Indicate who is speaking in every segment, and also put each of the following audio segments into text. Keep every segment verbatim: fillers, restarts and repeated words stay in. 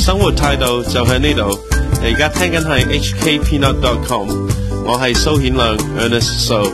Speaker 1: 生活態度就喺呢度。你而家聽緊係 H K Peanut dot com， 我係蘇顯亮 Ernest So。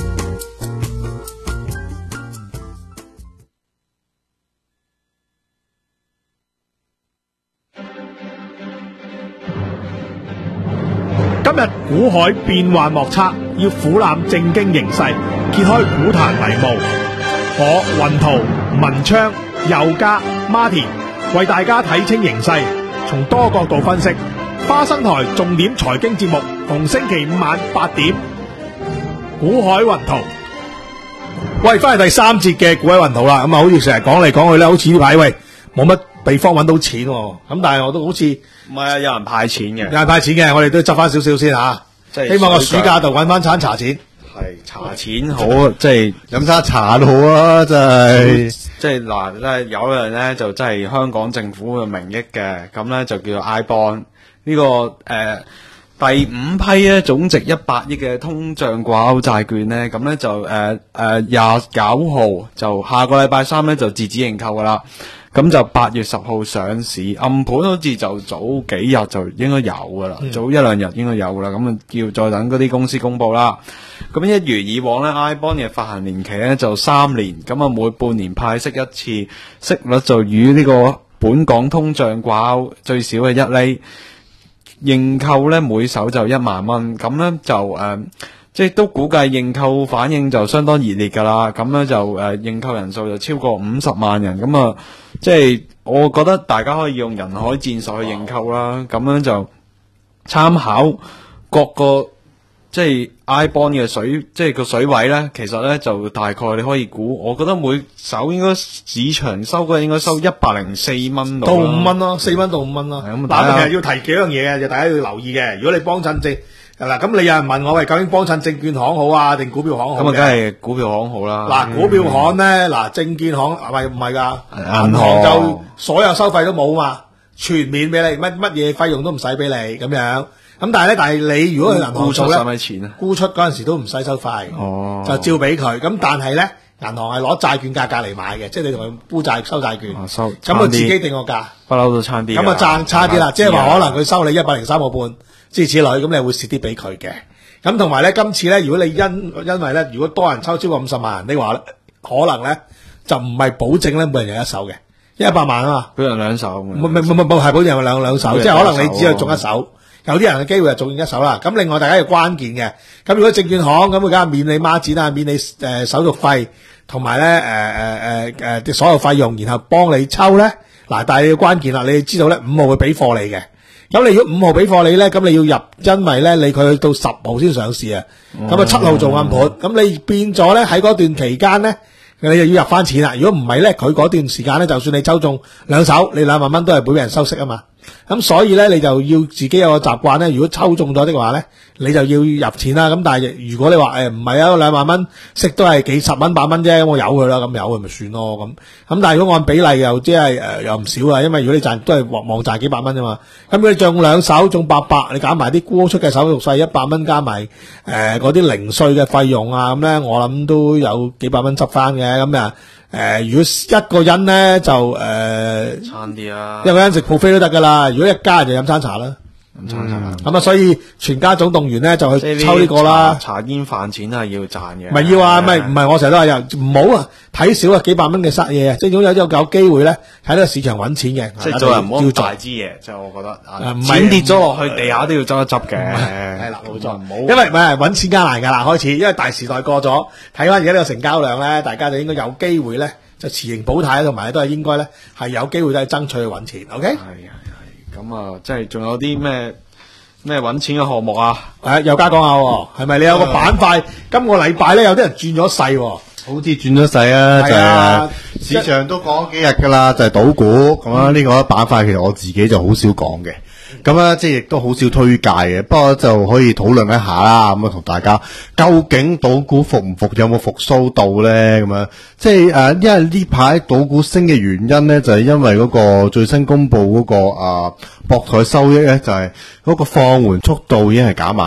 Speaker 2: 今日股海變幻莫測，要俯瞰正經形勢，揭開股壇迷霧。我雲圖、文昌、佑嘉、Martin 為大家睇清形勢，從多角度分析。花生台重點財經節目，逢星期五晚八點。股海雲圖，喂，翻嚟第三節嘅股海雲圖啦。咁啊，好似成日講嚟講去咧，好似呢排喂冇乜地方揾到錢，咁但係我都好似
Speaker 3: 唔係啊，有人派錢嘅，
Speaker 2: 有人派錢嘅，我哋都執翻少少先吓，即係希望個暑假度揾翻餐茶錢。
Speaker 3: 係茶錢好，即係
Speaker 4: 飲餐茶都好啊！真係，
Speaker 3: 即係嗱，即係有樣咧就真係香港政府嘅名益嘅，咁咧就叫做 I bond 呢個誒、呃、第五批咧總值一百億嘅通脹掛鈎債券咧，咁咧就誒誒廿九號就下個禮拜三咧就截止認購噶啦。咁就八月十號上市，暗盤好似就早幾日就應該有噶啦，嗯、早一兩日應該有噶啦。咁啊，要再等嗰啲公司公布啦。咁一如以往咧 I bond 嘅發行年期咧就三年，咁啊每半年派息一次，息率就與呢個本港通脹掛鈎，最少係一厘。認購咧每手就一萬蚊，咁咧就誒。呃即係都估計認購反應就相當熱烈㗎啦，咁咧就誒、呃、認購人數就超過五十萬人，咁啊即係我覺得大家可以用人海戰術去認購啦，咁樣就參考各個即係 I bond 嘅水，即係個水位咧，其實咧就大概你可以估，我覺得每手應該市場收嘅應該收一百零四蚊到
Speaker 2: 五蚊咯，四蚊到五蚊咯。咁但係其實要提幾樣嘢嘅，就大家要留意嘅。如果你幫襯正。嗱，咁你有人問我喂，究竟幫襯證券行好啊，定股票行好？
Speaker 3: 咁啊，梗係股票行好啦。
Speaker 2: 嗱，股票行咧，嗱，證券行係咪唔係㗎？銀行就所有收費都冇嘛，全免俾你，乜乜嘢費用都唔使俾你咁樣。咁但係咧，但係你如果去銀行做咧，
Speaker 3: 沽出使乜錢啊？
Speaker 2: 沽出嗰陣時都唔使收費，
Speaker 3: 哦，
Speaker 2: 就照俾佢。咁但係咧，銀行係攞債券價格嚟買嘅，即係你同佢沽債收債券，
Speaker 3: 收
Speaker 2: 咁佢自己定個價，
Speaker 3: 不嬲都差啲。
Speaker 2: 咁啊賺差啲啦，即係話可能佢收你一百零三個半。諸如此類，咁你會蝕啲俾佢嘅。咁同埋咧，今次咧，如果你因因為咧，如果多人抽超過五十萬人，你話咧，可能咧就唔係保證咧每人有一手嘅，一百萬啊嘛，
Speaker 3: 每人兩手。唔
Speaker 2: 唔唔唔唔係保證有兩兩手，即係可能你只係中一手，有啲人嘅機會係中一手啦。咁另外大家要關鍵嘅，咁如果證券行咁，佢梗係免你孖展啊，免你誒、呃、手續費，同埋咧誒誒誒誒啲所有費用，然後幫你抽咧。嗱，但係你要關鍵啦，你要知道咧五號會俾貨你嘅。咁你如果五號俾貨你咧，咁你要入，因為咧你佢去到十號先上市啊，咁啊七號做暗盤，咁你變咗咧喺嗰段期間咧，你就要入翻錢啦。如果唔係咧，佢嗰段時間咧，就算你抽中兩手，你兩萬蚊都係俾人收息啊嘛。咁所以咧，你就要自己有個習慣咧。如果抽中咗的話咧，你就要入錢啦。咁但係如果你話誒唔係啊，兩萬蚊息都係幾十蚊百蚊啫，咁我由佢啦，咁由佢咪算咯咁。咁但係如果按比例又即係誒又唔少啊，因為如果你賺都係望賺幾百蚊啫嘛。咁佢中兩手中八百，你減埋啲沽出嘅手續費一百蚊，加埋誒嗰啲零稅嘅費用啊，咁咧我諗都有幾百蚊執翻嘅咁啊。誒、呃，如果一個人咧就誒，
Speaker 3: 差啲啊，
Speaker 2: 一個人食 buffet 都得噶啦。如果一家人就飲餐茶啦，
Speaker 3: 飲餐茶。咁、
Speaker 2: 嗯、啊，所以全家總動員咧就去抽呢個啦。
Speaker 3: 茶煙飯錢係要賺嘅。
Speaker 2: 唔係要啊，唔係唔係我成日都話又唔好啊，睇少啊幾百蚊嘅塞嘢啊，即係總有有有機會咧喺呢個市場揾錢嘅。
Speaker 3: 即係做人唔好大支嘢，就我覺得。啊，錢跌咗落去地下都要執一執嘅。係啦，冇錯，唔好。因為唔係揾錢艱難㗎啦，開始，因為大時代過咗，睇翻而家呢個成交量咧，大家就應該有機會咧。就持盈保泰同埋都係應該咧，係有機會都係爭取去揾錢。OK，係係係。咁啊，即係仲有啲咩咩揾錢嘅項目啊？誒，又加講下，係咪你有個板塊？嗯、今個禮拜咧，有啲人轉咗勢，好似轉咗勢啊！就係、是、市場都講咗幾日㗎啦，就係、是、賭股咁啊。呢、嗯、個板塊其實我自己就好少講嘅。咁啊，即係亦都好少推介嘅，不過就可以討論一下啦。咁啊，同大家究竟賭股復唔復，有冇復甦到咧？咁樣即係誒，因為呢排賭股升嘅原因咧，就係、是、因為嗰個最新公布嗰、那個啊博彩收益咧，就係、是、嗰個放緩速度已經係減慢啦。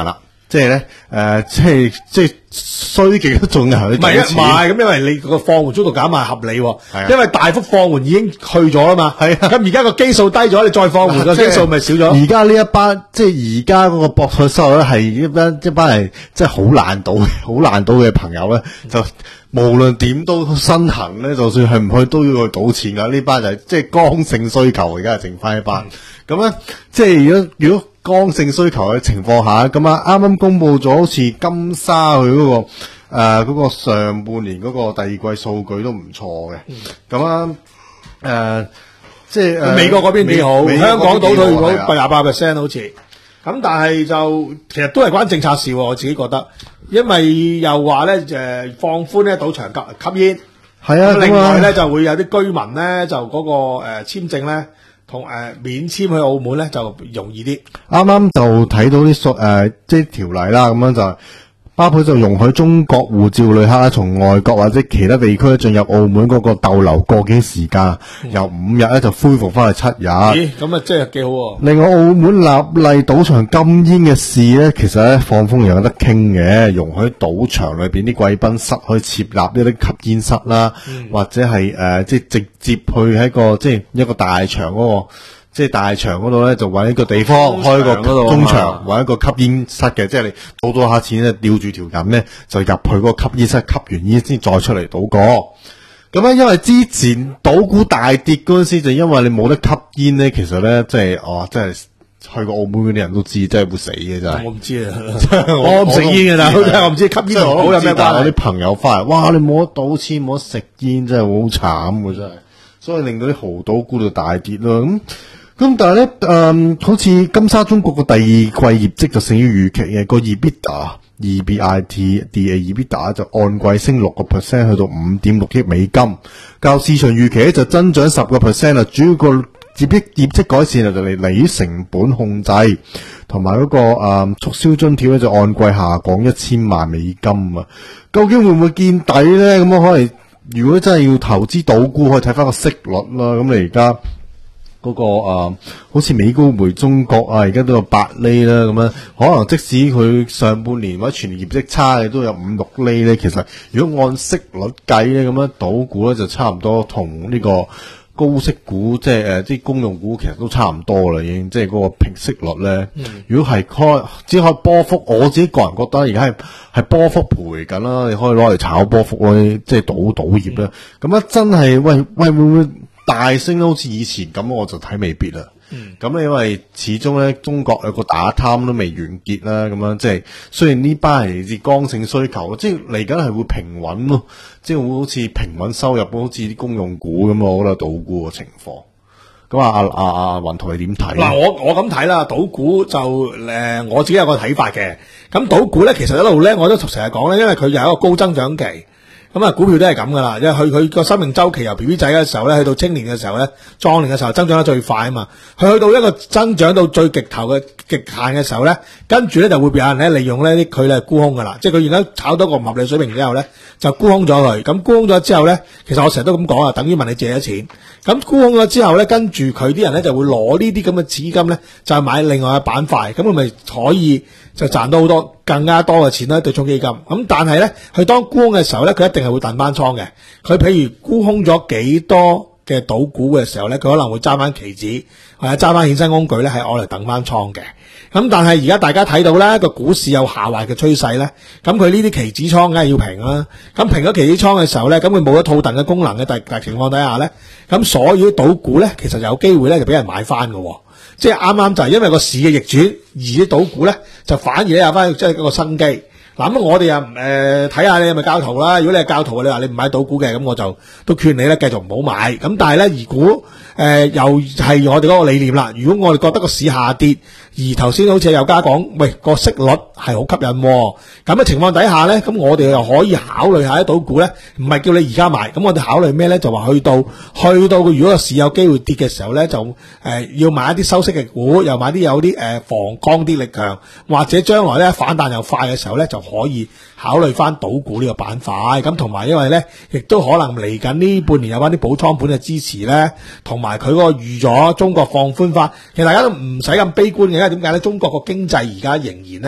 Speaker 4: 即係咧誒，即係即係衰極都仲係去
Speaker 2: 唔係啊，唔係咁，因為你個放緩速度減慢合理喎，
Speaker 4: 係啊
Speaker 2: 因為大幅放緩已經去咗啦嘛，
Speaker 4: 係啊
Speaker 2: 咁而家個基數低咗，你再放緩個基數咪少咗。
Speaker 4: 而家呢一班即係而家嗰個博彩收入咧，係一班一班係即係好難賭、好難賭嘅朋友咧，就無論點都身痕咧，就算去唔去都要去賭錢噶。呢班就係即係剛性需求，而家係剩翻一班。咁咧、嗯，即係如果如果剛性需求嘅情況下，咁啊啱啱公布咗好似金沙佢嗰、嗰個誒嗰、呃嗰個上半年嗰個第二季數據都唔錯嘅。咁啊誒，即係、呃、
Speaker 2: 美國嗰邊幾好，香港倒退咗廿八 percent 好似。咁但係就其實都係關政策事喎，我自己覺得，因為又話咧誒放寬咧賭場吸吸煙，
Speaker 4: 係啊，
Speaker 2: 另外咧就會有啲居民咧就嗰、嗰個誒、呃、簽證咧同誒、呃、免簽去澳門咧就容易啲。
Speaker 4: 啱啱就睇到啲數誒即係條例啦，咁樣就包括就容許中國護照旅客從外國或者其他地區進入澳門嗰個逗留過境時間，嗯、由五日咧就恢復翻去七日。
Speaker 2: 咦，咁啊真係幾好喎！
Speaker 4: 另外，澳門立例賭場禁煙嘅事咧，其實咧放風又有得傾嘅，容許賭場裏邊啲貴賓室可以設立呢啲吸煙室啦，嗯、或者係誒、呃、即係直接去喺個即係一個大場嗰、那個。即係大場嗰度咧，就揾一個地方開個中場，揾一個吸煙室嘅，即係你賭多下錢咧，吊住條癮咧，就入去嗰個吸煙室吸完煙先再出嚟賭過。咁咧，因為之前賭股大跌嗰陣時，就因為你冇得吸煙咧，其實咧即係哦，即係去過澳門嗰啲人都知，真係會死嘅真係。
Speaker 2: 我唔知啊，我唔食煙嘅啦，我唔知吸煙同賭有咩關係。
Speaker 4: 我啲朋友翻嚟，哇！你冇得賭錢，冇得食煙，真係好慘嘅真係。所以令到啲豪賭股就大跌咯。咁咁但係咧，誒、嗯，好似金沙中國個第二季業績就勝於預期嘅，個 EBITDA、E B I T D A EBITDA 就按季升六個 percent， 去到五點六億美金，較市場預期咧就增長十個 percent 啦。主要個業績業績改善就嚟嚟於成本控制，同埋嗰個誒促銷津貼咧就按季下降一千萬美金啊。究竟會唔會見底咧？咁我可能如果真係要投資賭股，可以睇翻個息率啦。咁你而家。嗰、那個誒、呃，好似美高梅中國啊，而家都有八厘啦，咁樣可能即使佢上半年或者全年業績差嘅，都有五六厘咧。其實如果按息率計咧，咁樣賭股咧就差唔多同呢個高息股，即係誒啲公用股，其實都差唔多啦，已經即係嗰個平息率咧。嗯、如果係開只可以波幅，我自己個人覺得而家係係波幅賠緊啦，你可以攞嚟炒波幅咯，即係賭賭業啦。咁啊、嗯、真係喂喂會唔會？大升好似以前咁，我就睇未必啦。咁咧、嗯，因為始終咧，中國有個打貪都未完結啦。咁樣即係雖然呢班係嚟自剛性需求，即係嚟緊係會平穩咯。即係會好似平穩收入，好似啲公用股咁，我覺得賭股嘅情況。咁啊，阿阿阿雲圖你點睇？
Speaker 2: 嗱，我我咁睇啦，賭股就誒、呃，我自己有個睇法嘅。咁賭股咧，其實一路咧，我都成日講咧，因為佢有一個高增長期。咁啊，股票都係咁噶啦，因為佢佢個生命周期由 B B 仔嘅時候咧，去到青年嘅時候咧，壯年嘅時候增長得最快啊嘛。佢去到一個增長到最極頭嘅極限嘅時候咧，跟住咧就會俾人咧利用呢啲佢咧沽空噶啦，即係佢而家炒到個唔合理水平之後咧，就沽空咗佢。咁沽空咗之後咧，其實我成日都咁講啊，等於問你借咗錢。咁沽空咗之後咧，跟住佢啲人咧就會攞呢啲咁嘅資金咧，就買另外嘅板塊，咁佢咪可以就賺到好多更加多嘅錢啦，對沖基金。咁但係咧，佢當沽空嘅時候咧，佢一定係會燉翻倉嘅。佢譬如沽空咗幾多嘅賭股嘅時候咧，佢可能會揸翻期指，或者揸翻衍生工具咧，係攞嚟燉翻倉嘅。咁但係而家大家睇到咧，個股市有下滑嘅趨勢咧，咁佢呢啲期指倉梗係要平啦。咁平咗期指倉嘅時候咧，咁佢冇咗套戥嘅功能嘅大大情況底下咧，咁所以啲賭股咧，其實有機會咧就俾人買翻嘅。即係啱啱就係因為個市嘅逆轉，而啲賭股咧就反而咧有翻即係一個生機。嗱咁我哋又誒睇下你係咪教徒啦。如果你係教徒，你話你唔買賭股嘅，咁我就都勸你咧繼續唔好買。咁但係咧，如果誒又係我哋嗰個理念啦。如果我哋覺得個市下跌，而頭先好似有家講，喂個息率係好吸引咁嘅情況底下咧，咁我哋又可以考慮下啲賭股咧，唔係叫你而家買。咁我哋考慮咩咧？就話去到去到如果個市有機會跌嘅時候咧，就誒、呃、要買一啲收息嘅股，又買啲有啲誒、呃、防抗跌力強，或者將來咧反彈又快嘅時候咧，就可以考慮翻賭股呢個板塊。咁同埋因為咧，亦都可能嚟緊呢半年有翻啲補倉盤嘅支持咧，同埋佢嗰個預咗中國放寬翻，其實大家都唔使咁悲觀嘅。點解咧？中國個經濟而家仍然咧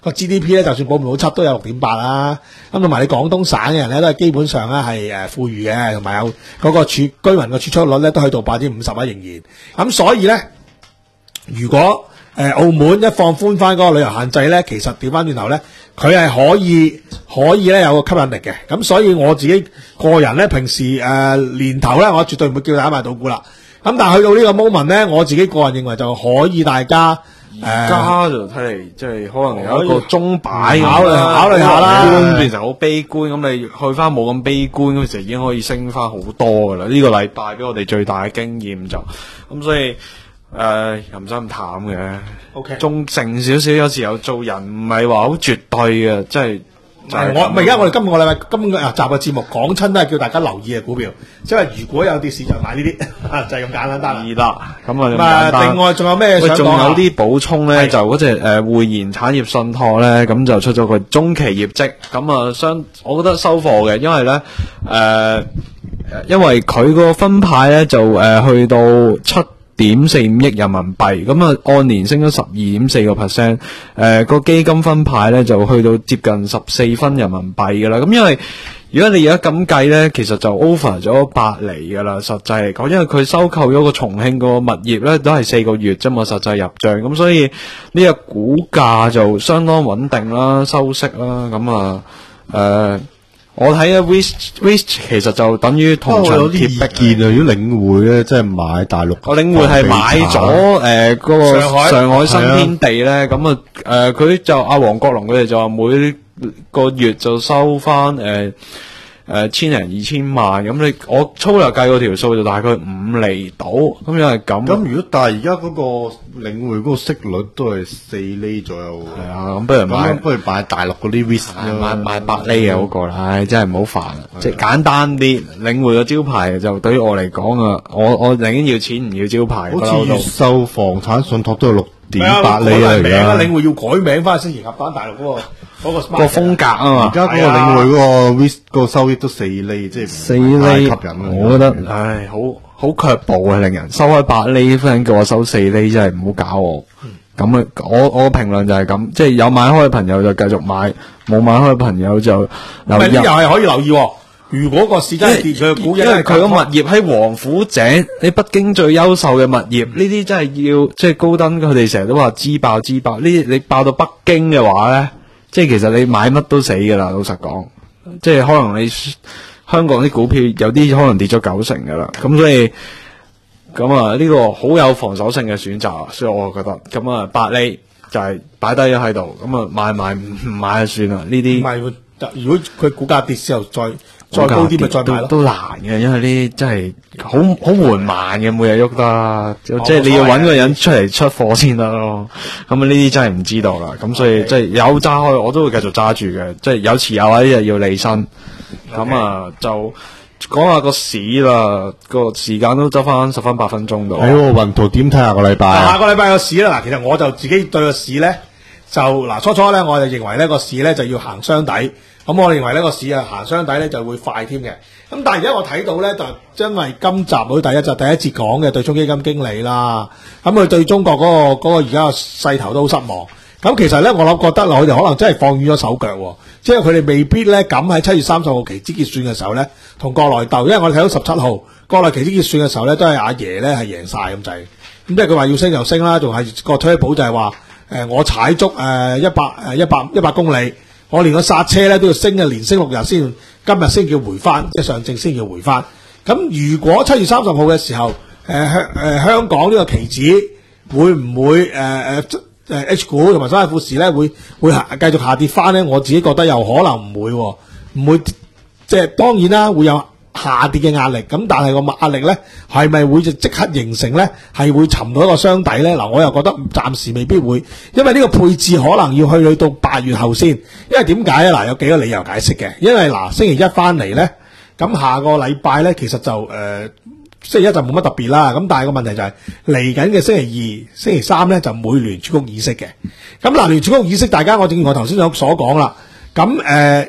Speaker 2: 個 G D P 咧，就算保唔到七都有六點八啦。咁同埋你廣東省嘅人咧，都係基本上咧係誒富裕嘅，同埋有嗰個儲居民嘅儲蓄率咧都去到百分之五十啊，仍然。咁所以咧，如果誒、呃、澳門一放寬翻嗰個旅遊限制咧，其實調翻轉頭咧，佢係可以可以咧有個吸引力嘅。咁所以我自己個人咧，平時誒、呃、年頭咧，我絕對唔會叫大家買賭股啦。咁但係去到呢個 moment 咧，我自己個人認為就可以大家誒，
Speaker 3: 而家就睇嚟即係可能有一個鐘擺
Speaker 2: 考慮考慮下啦，
Speaker 3: 樂觀變成好悲觀，咁你去翻冇咁悲觀咁，其實已經可以升翻好多噶啦。呢、這個禮拜俾我哋最大嘅經驗就咁，所以。誒、呃，又唔使咁淡嘅
Speaker 2: ，OK，
Speaker 3: 中性少少，有時候做人唔係話好絕對嘅，即係。
Speaker 2: 就係我，唔係而家我哋今個禮拜今個集嘅節目講親都係叫大家留意嘅股票，即係如果有跌市就買呢啲，就係咁簡單啦。
Speaker 3: 係啦，咁啊，
Speaker 2: 咁啊，另外仲有咩想講啊？
Speaker 3: 仲有啲補充咧，就嗰隻誒匯賢產業信託咧，咁就出咗個中期業績，咁啊相，我覺得收貨嘅，因為咧誒、呃，因為佢個分派咧就誒、呃、去到七點四五億人民幣，咁啊按年升咗十二點四個 percent， 誒個基金分派咧就去到接近十四分人民幣噶啦，咁因為如果你而家咁計咧，其實就 over 咗八厘噶啦，實際嚟講，因為佢收購咗個重慶個物業咧都係四個月啫嘛，實際入賬，咁所以呢個股價就相當穩定啦，收息啦，咁啊誒。呃我睇咧 risk risk 其實就等於同場貼壁
Speaker 4: 見啊！如果領匯咧，即係買大陸，
Speaker 3: 我領匯係買咗誒嗰個
Speaker 2: 上海
Speaker 3: 上海新天地咧，咁啊誒佢就阿黃國龍佢哋就話每個月就收翻誒誒千零二千萬，咁你我粗略計嗰條數就大概五厘到，咁樣係咁。
Speaker 4: 咁如果但係而家嗰個領匯嗰個息率都係四厘左右，
Speaker 3: 係啊，咁不如買
Speaker 4: 不如買大陸嗰啲 risk
Speaker 3: 買買八厘嘅好過啦，唉真係唔好煩，即係簡單啲。領匯嘅招牌就對於我嚟講啊，我我寧願要錢唔要招牌。
Speaker 4: 好似越秀房產信託都有六點八厘啊！而
Speaker 2: 家
Speaker 4: 家
Speaker 2: 領匯要改名翻先迎合翻大陸嗰個。嗰個
Speaker 3: 個風格啊嘛，
Speaker 4: 而家嗰個領匯嗰個 risk 個收益都四厘，即係
Speaker 3: 四厘
Speaker 4: 吸引。
Speaker 3: 我覺得唉，好好卻步啊！令人收開八厘，忽然叫我收四厘，真係唔好搞我。咁啊，我我評論就係咁，即係有買開嘅朋友就繼續買，冇買開嘅朋友就留意。
Speaker 2: 呢又係可以留意喎。如果個市真係跌，佢嘅股因為
Speaker 3: 佢個物業喺王府井，你北京最優秀嘅物業，呢啲真係要即係高登佢哋成日都話支爆支爆，呢啲你爆到北京嘅話咧。即係其實你買乜都死噶啦，老實講，即係可能你香港啲股票有啲可能跌咗九成噶啦，咁所以咁啊呢個好有防守性嘅選擇，所以我覺得咁啊八厘就係擺低咗喺度，咁啊買買唔買就算啦呢啲。唔係，
Speaker 2: 如果佢股價跌之後再再高啲咪再買咯，
Speaker 3: 都難嘅，因為呢啲真係好好緩慢嘅，每日喐得，即係你要揾個人出嚟出貨先得咯。咁啊呢啲真係唔知道啦，咁所以即係有揸開，我都會繼續揸住嘅，即係有持有啊，呢日要離身。咁啊就講下個市啦，個時間都得翻十分八分鐘度。
Speaker 4: 係喎，雲圖點睇下個禮拜？
Speaker 2: 下個禮拜個市咧，嗱，其實我就自己對個市咧，就嗱初初咧，我就認為呢個市咧就要行雙底。咁我認為呢個市啊行雙底咧就會快添嘅。咁但係而家我睇到咧就因為今集佢第一集第一節講嘅對沖基金經理啦，咁佢對中國嗰、那個嗰、那個而家個勢頭都好失望。咁其實咧我諗覺得佢哋可能真係放軟咗手腳，即係佢哋未必咧敢喺七月三十號期指結算嘅時候咧同國內鬥，因為我哋睇到十七號國內期指結算嘅時候咧都係阿爺咧係贏晒咁滯。咁即係佢話要升就升啦，仲係個推保就係話誒我踩足誒一百誒一百一百公里。我連個剎車咧都要升嘅，連升六日先，今日先叫回翻，即係上證先叫回翻。咁如果七月三十號嘅時候，誒、呃、香誒、呃、香港呢個期指會唔會誒誒誒 H 股同埋三大富時咧會會下繼續下跌翻咧？我自己覺得又可能唔會、哦，唔會即係當然啦，會有下跌嘅壓力。咁但係個壓力咧係咪會就即刻形成咧？係會沉到一個雙底咧？嗱，我又覺得暫時未必會，因為呢個配置可能要去到到八月後先。因為點解咧？嗱，有幾個理由解釋嘅。因為嗱，星期一翻嚟咧，咁下個禮拜咧，其實就誒、呃、星期一就冇乜特別啦。咁但係個問題就係嚟緊嘅星期二、星期三咧，就唔會聯儲局議息嘅。咁嗱，聯儲局議息，大家我正如我頭先所所講啦。咁誒。呃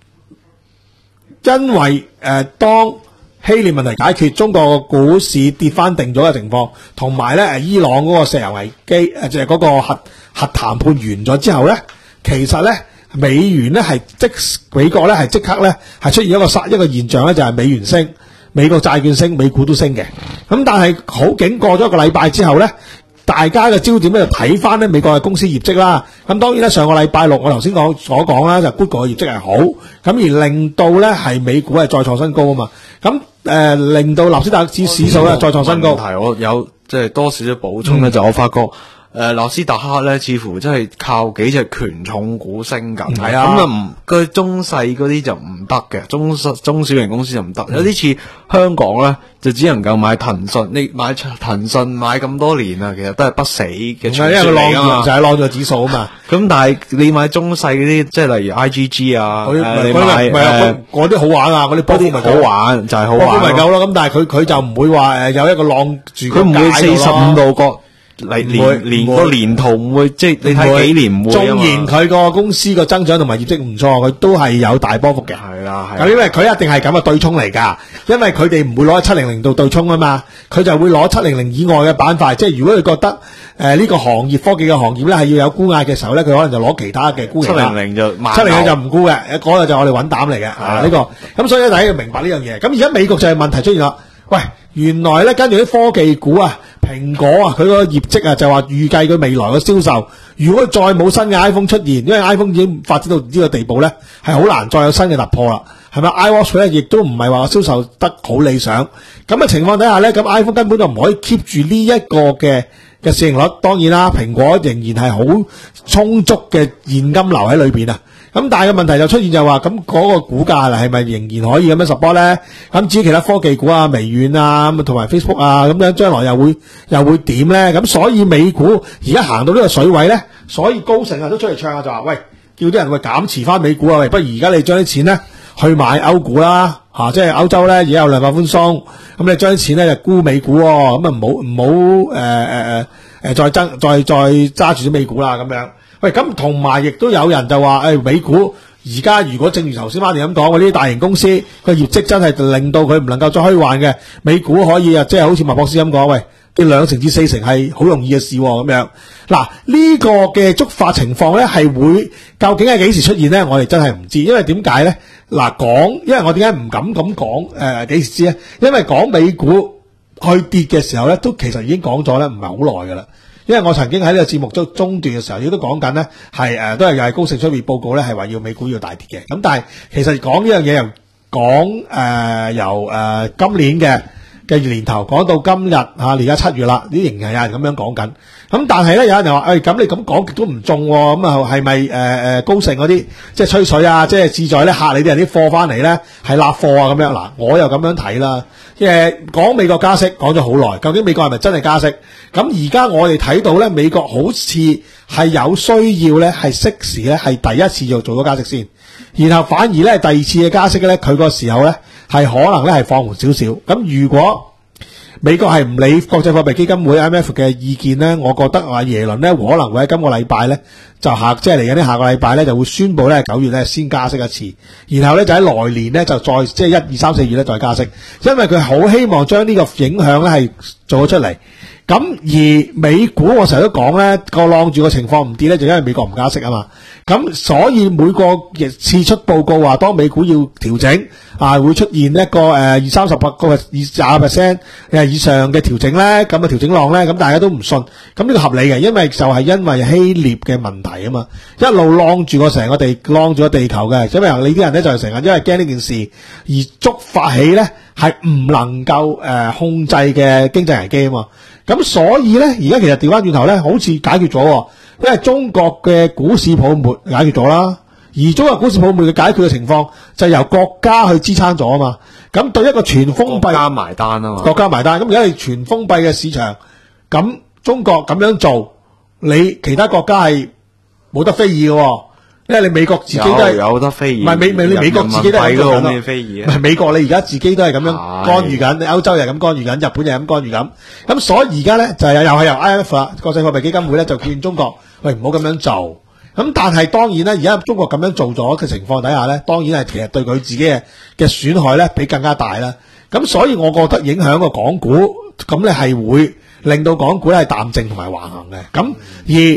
Speaker 2: 因為誒、呃，當希臘問題解決，中國個股市跌翻定咗嘅情況，同埋咧誒伊朗嗰個石油危機誒，即係嗰個核核談判完咗之後咧， 其實咧美元咧係即美國咧係即刻咧係出現一個一個現象咧，就係美元升，美國債券升，美股都升嘅。咁但係好景過咗一個禮拜之後咧，大家嘅焦點咧就睇翻咧美國嘅公司業績啦。咁當然咧上個禮拜六我頭先講所講啦，就 Google 嘅業績係好，咁而令到咧係美股係再創新高啊嘛。咁誒、呃、令到納斯達克指數咧再創新高。
Speaker 3: 問題我有即係多少少補充咧，就我發覺。誒，納斯達克咧，似乎真係靠幾隻權重股升緊，
Speaker 2: 係啊，
Speaker 3: 咁啊唔，佢中細嗰啲就唔得嘅，中中小型公司就唔得，有啲似香港咧，就只能夠買騰訊，你買騰訊買咁多年啊，其實都係不死嘅傳說嚟噶嘛，
Speaker 2: 就係攞咗指數啊嘛。
Speaker 3: 咁但係你買中細嗰啲，即係例如 I G G 啊，
Speaker 2: 你買
Speaker 3: 誒
Speaker 2: 嗰啲好玩啊，嗰啲波幅咪
Speaker 3: 好玩，就係好玩，
Speaker 2: 波幅咪夠咯。咁但係佢佢就唔會話誒有一個浪住，
Speaker 3: 佢唔會四十五度角。嚟年年個年圖唔會，即係你睇幾年唔會啊嘛。
Speaker 2: 縱然佢個公司個增長同埋業績唔錯，佢都係有大波幅嘅。
Speaker 3: 係啦，係。
Speaker 2: 咁因為佢一定係咁嘅對沖嚟㗎，因為佢哋唔會攞七零零度對沖啊嘛，佢就會攞七零零以外嘅板塊。即係如果佢覺得誒呢、呃這個行業科技嘅行業咧係要有沽壓嘅時候咧，佢可能就攞其他嘅沽壓。七零零就七零零就唔沽嘅，嗰、那個就我哋穩膽嚟嘅啊呢、這個。咁所以大家要明白呢樣嘢。咁而家美國就係問題出現啦。喂，原來咧跟住啲科技股啊，蘋果啊，佢個業績啊就話預計佢未來嘅銷售，如果再冇新嘅 iPhone 出現，因為 iPhone 已經發展到呢個地步咧，係好難再有新嘅突破啦，係咪 ？iWatch 咧亦都唔係話銷售得好理想，咁嘅情況底下咧，咁 iPhone 根本就唔可以 keep 住呢一個嘅嘅市盈率。當然啦，蘋果仍然係好充足嘅現金流喺裏邊啊。咁但係個問題就出現就係話，咁嗰個股價係咪仍然可以咁樣 support 咧？咁至於其他科技股啊、微軟啊、咁同埋 Facebook 啊，咁樣將來又會又會點咧？咁所以美股而家行到呢個水位咧，所以高盛啊都出嚟唱下就話，喂，叫啲人喂減持翻美股啊，喂，不如而家你將啲錢咧去買歐股啦，嚇、啊，即係歐洲咧而家有量化寬鬆，咁你將啲錢咧就沽美股喎，咁啊唔好唔好誒誒誒誒再增再再揸住啲美股啦咁樣。喂，咁同埋亦都有人就話，誒、哎、美股而家如果正如頭先 Martin 咁講，嗰啲大型公司個業績真係令到佢唔能夠再虛幻嘅，美股可以啊，即係好似麥博士咁講，喂，啲兩成至四成係好容易嘅事喎、哦，咁樣。嗱，呢、這個嘅觸發情況咧係會究竟係幾時出現咧？我哋真係唔知，因為點解咧？嗱，講，因為我點解唔敢咁講誒幾時知咧？因為講美股去跌嘅時候咧，都其實已經講咗咧，唔係好耐噶啦。因為我曾經喺呢個節目中中段嘅時候，亦都講緊呢，係誒、呃、都係又係高盛出面報告咧，係話要美股要大跌嘅。咁但係其實講呢樣嘢由講誒由誒、呃、今年嘅嘅年頭講到今日嚇，而家七月啦，啲仍然係有人咁樣講緊。咁但係咧，有人就話誒，咁、哎、你咁講極都唔中喎、哦，咁啊係咪誒誒高盛嗰啲即係吹水啊？即係志在咧嚇你啲人啲貨翻嚟咧係立貨啊咁樣嗱？我又咁樣睇啦。誒講美國加息講咗好耐，究竟美國係咪真係加息？咁而家我哋睇到咧，美國好似係有需要咧，係適時咧係第一次就做咗加息先，然後反而咧第二次嘅加息咧，佢個時候咧係可能咧係放緩少少。咁如果美國係唔理國際貨幣基金會 I M F 嘅意見咧，我覺得話耶倫咧可能會喺今個禮拜咧就下即係嚟緊啲下個禮拜咧就會宣布咧九月咧先加息一次，然後咧就喺來年咧就再即係一二三四月咧再加息，因為佢好希望將呢個影響咧係做咗出嚟。咁而美股我成日都講咧個晾住個情況唔跌咧，就因為美國唔加息啊嘛。咁所以每個次出報告話當美股要調整啊，會出現一個誒二三十個二廿 percent 誒以上嘅調整咧，咁嘅調整浪咧，咁大家都唔信。咁呢個合理嘅，因為就係因為希臘嘅問題啊嘛，一路晾住個成個地晾住個地球嘅，因為你啲人咧就係成日因為驚呢件事而觸發起咧係唔能夠誒、呃、控制嘅經濟危機啊嘛。咁所以咧，而家其實調翻轉頭咧，好似解決咗，因為中國嘅股市泡沫解決咗啦，而中國股市泡沫嘅解決嘅情況就係由國家去支撐咗啊嘛。咁對一個全封閉
Speaker 3: 國家埋單啊嘛，
Speaker 2: 國家埋單。咁而家係全封閉嘅市場，咁中國咁樣做，你其他國家係冇得非議嘅。因為你美國自己都係
Speaker 3: 有，有得非議，
Speaker 2: 唔係美美你美國自己都係咁做緊咯。唔係美國你而家自己都係咁樣干預緊，你歐洲又係咁干預緊，日本又係咁干預緊。咁所以而家咧就係又係由 I M F 啦，國際貨幣基金會咧就勸中國，喂唔好咁樣做。咁但係當然咧，而家中國咁樣做咗嘅情況底下咧，當然係其實對佢自己嘅嘅損害咧比更加大啦。咁所以我覺得影響個港股，咁咧係會令到港股咧係淡靜同埋橫行嘅。咁而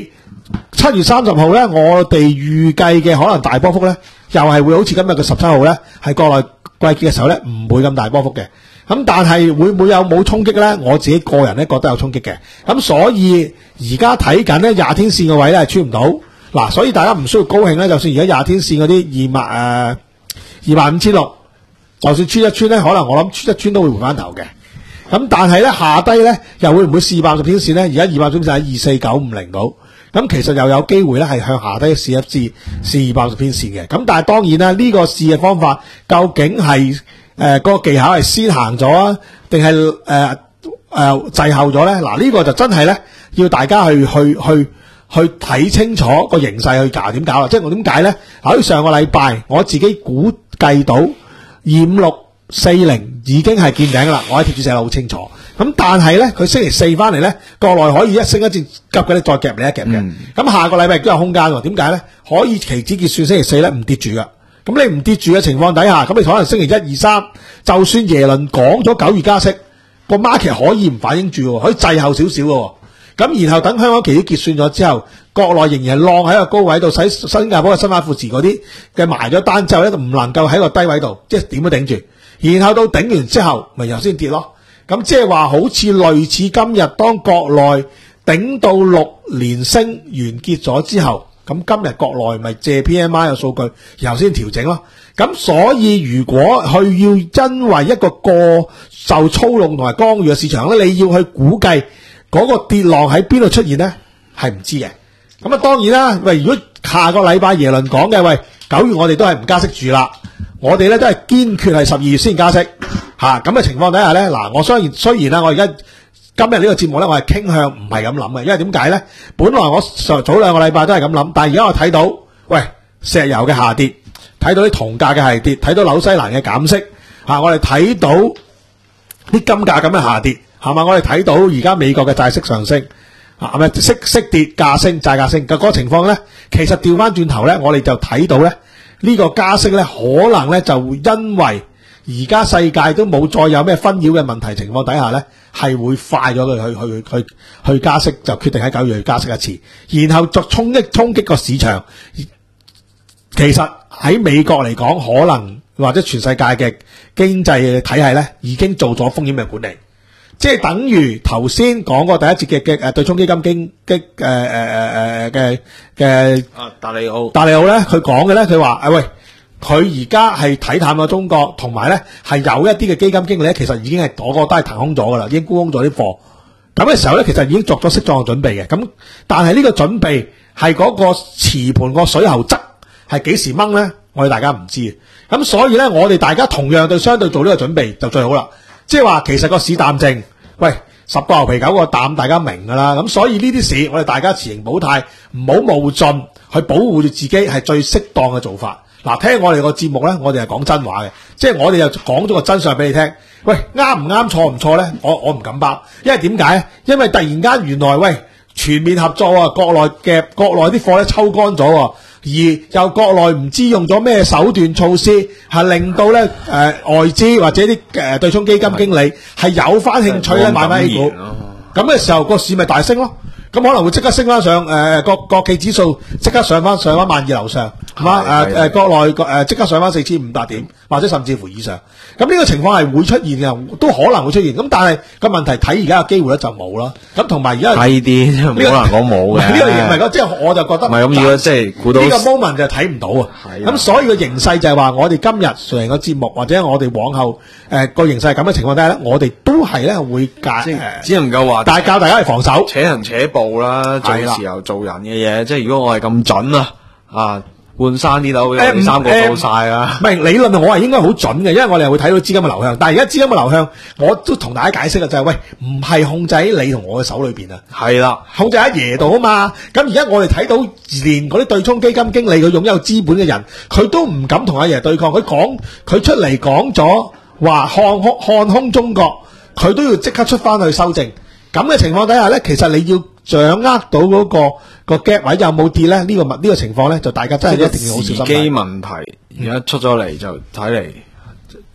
Speaker 2: 七月三十號咧，我哋預計嘅可能大波幅咧，又係會好似今日嘅十七號咧，係國內季結嘅時候咧，唔會咁大波幅嘅。咁但係會唔會有冇衝擊咧？我自己個人咧覺得有衝擊嘅。咁所以而家睇緊咧廿天線嘅位咧係穿唔到嗱，所以大家唔需要高興咧。就算而家廿天線嗰啲二萬誒二萬五千六，就算穿一穿咧，可能我諗穿一穿都會回翻頭嘅。咁但係咧下低咧又會唔會試二百五十天線咧？而家二百五十天線喺二四九五零度，咁其實又有機會咧係向下低試一試試二百五十天線嘅。咁但係當然啦，呢、這個試嘅方法究竟係誒嗰個技巧係先行咗啊，定係誒誒滯後咗咧？嗱，呢個就真係咧要大家去去去去睇清楚個形勢去搞點搞啦。即係我點解咧？喺上個禮拜我自己估計到二五六四零已經係見頂啦，我喺貼紙寫得好清楚。咁但係咧，佢星期四翻嚟咧，國內可以一升一戰急嘅咧，再夾你一夾嘅。咁、嗯、下個禮拜亦都有空間喎。點解咧？可以期指結算星期四咧唔跌住噶。咁你唔跌住嘅情況底下，咁你可能星期一二三，就算耶倫講咗九月加息，個 market 可以唔反映住，可以滯後少少嘅。咁然後等香港期指結算咗之後，國內仍然係晾喺個高位度，使新加坡嘅新華富時嗰啲嘅埋咗單之後咧，就唔能夠喺個低位度，即係點都頂住。然後到頂完之後，咪又先跌咯。咁即係話好似類似今日當國內頂到六連升完結咗之後，咁今日國內咪借 P M I 嘅數據，然後先調整咯。咁所以如果佢要因為一個過受操弄同埋干預嘅市場咧，你要去估計嗰個跌浪喺邊度出現咧，係唔知嘅。咁啊當然啦，喂，如果下個禮拜耶倫講嘅，喂，九月我哋都係唔加息住啦，我哋咧都係堅決係十二月先加息嚇。咁嘅情況底下咧，嗱，我雖然雖然啦，我而家今日呢個節目咧，我係傾向唔係咁諗嘅，因為點解咧？本來我上早兩個禮拜都係咁諗，但係而家我睇到，喂，石油嘅下跌，睇到啲銅價嘅下跌，睇到紐西蘭嘅減息嚇，我哋睇到啲金價咁樣下跌，係嘛？我哋睇到而家美國嘅債息上升。啊，係咪息息跌價升債價升嘅嗰個情況咧？其實調翻轉頭咧，我哋就睇到咧呢、這個加息咧，可能咧就因為而家世界都冇再有咩紛擾嘅問題情況底下咧，係會快咗佢去去去去加息，就決定喺九月去加息一次，然後再衝擊衝擊個市場。其實喺美國嚟講，可能或者全世界嘅經濟體系咧，已經做咗風險嘅管理。即係等於頭先講過第一節嘅嘅誒對沖基金經經誒誒誒誒嘅嘅
Speaker 3: 啊達利奧
Speaker 2: 達利奧咧，佢講嘅咧，佢話誒喂，佢而家係睇淡咗中國，同埋咧係有一啲嘅基金經理咧，其實已經係我覺得係騰空咗噶啦，已經沽空咗啲貨。咁嘅時候咧，其實已經作咗適當嘅準備嘅。咁但係呢個準備係嗰個磁盤個水喉則係幾時掹咧？我哋大家唔知。咁所以咧，我哋大家同樣對相對做呢個準備就最好啦。即係話其實個市淡靜，喂，十個牛皮九個淡，大家明噶啦。咁所以呢啲市，我哋大家持盈保泰，唔好冒進，去保護住自己係最適當嘅做法。嗱，聽我哋個節目咧，我哋係講真話嘅，即係我哋又講咗個真相俾你聽。喂，啱唔啱，錯唔錯咧？我我唔敢包，因為點解咧？因為突然間原來喂全面合作啊，國內嘅國內啲貨咧抽乾咗啊。而又國內唔知用咗咩手段措施，係令到咧誒、呃、外資或者啲誒、呃、對沖基金經理係有翻興趣咧買翻 A 股，咁嘅時候個市咪大升咯。咁可能會即刻升翻上誒國國企指數，即刻上翻上翻萬二樓上，係嘛？誒誒國內誒即刻上翻四千五百點，或者甚至乎以上。咁呢個情況係會出現嘅，都可能會出現。咁但係個問題睇而家嘅機會咧就冇啦。咁同埋而家
Speaker 3: 低啲，冇可能講冇嘅。
Speaker 2: 呢個唔係講，即係我就覺得
Speaker 3: 唔係咁。如果即係估到
Speaker 2: 呢個 moment 就睇唔到啊。咁所以個形勢就係話，我哋今日成個節目或者我哋往後誒個形勢係咁嘅情況底下咧，我哋都係咧會教誒，
Speaker 3: 只能夠話，
Speaker 2: 但係教大家係防守，
Speaker 3: 且行且步啦。做時候做人嘅嘢，即係如果我係咁準啊，啊半山呢度有三個到晒啊。唔係理論我係應該好準嘅，因為我哋係會睇到資金嘅流向。但係而家資金嘅流向，我都同大家解釋嘅就係、是、喂，唔係控制喺你同我嘅手裏邊啊。係啦，控制喺爺度啊嘛。咁而家我哋睇到連嗰啲對沖基金經理佢擁有資本嘅人，佢都唔敢同阿爺對抗。佢講佢出嚟講咗話看空看空中國，佢都要即刻出翻去修正。咁嘅情況底下咧，其實你要掌握到嗰、那個、那個 gap 位有冇跌咧？呢、這個呢、這個情況咧，就大家真係一定要好小心。時機問題而家出咗嚟就睇嚟，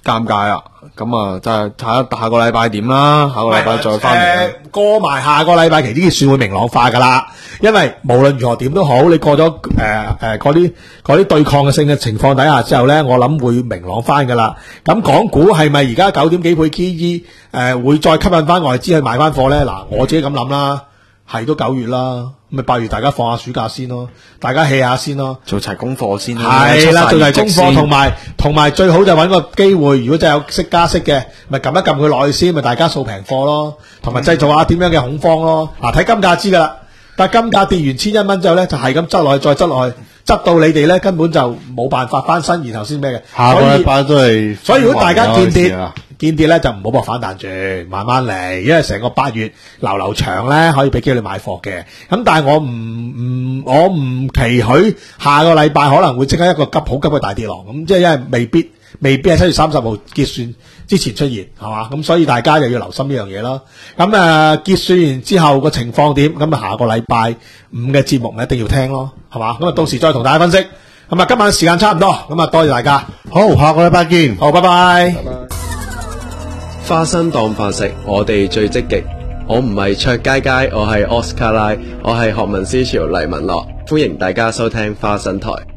Speaker 3: 尷尬啦。咁啊，真係睇下下個禮拜點啦，下個禮拜再翻嚟。
Speaker 2: 誒過埋下個禮拜，其實呢啲算會明朗化噶啦。因為無論如何點都好，你過咗誒誒嗰啲嗰啲對抗嘅性嘅情況底下之後咧，我諗會明朗翻噶啦。咁港股係咪而家九點幾倍 Q E 誒會再吸引翻外資去買翻貨咧？嗱，我自己咁諗啦，係都九月啦。咪八月大家放下暑假先咯，大家 hea 下先咯，
Speaker 3: 做齊功課先啦。
Speaker 2: 係啦，做齊功課，同
Speaker 3: 埋
Speaker 2: 埋同埋最好就揾個機會，如果真係有識加息嘅，咪撳一撳佢落去先，咪大家掃平貨咯，同埋製造下點樣嘅恐慌咯。嗱，睇金價知噶啦，但係金價跌完千一蚊之後咧，就係咁執落去，再執落去，執到你哋咧根本就冇辦法翻身，然後先咩嘅。
Speaker 4: 下個禮拜都係，
Speaker 2: 所以如果大家見跌見跌咧，就唔好搏反彈住，慢慢嚟，因為成個八月流流長咧，可以俾機會你買貨嘅。咁但係我唔唔我唔期許下個禮拜可能會即刻一個急好急嘅大跌浪，咁即係因為未必未必係七月三十號結算之前出現，係嘛？咁所以大家又要留心呢樣嘢啦。咁啊結算完之後個情況點？咁啊下個禮拜五嘅節目咪一定要聽咯，係嘛？咁啊到時再同大家分析。咁啊今晚時間差唔多，咁啊多謝大家。
Speaker 4: 好，下個禮拜見。
Speaker 2: 好，拜拜。
Speaker 5: 花生當飯食，我哋最積極。我唔係卓佳佳，我係奧斯卡拉，我係學民思潮黎文樂，歡迎大家收聽花生台。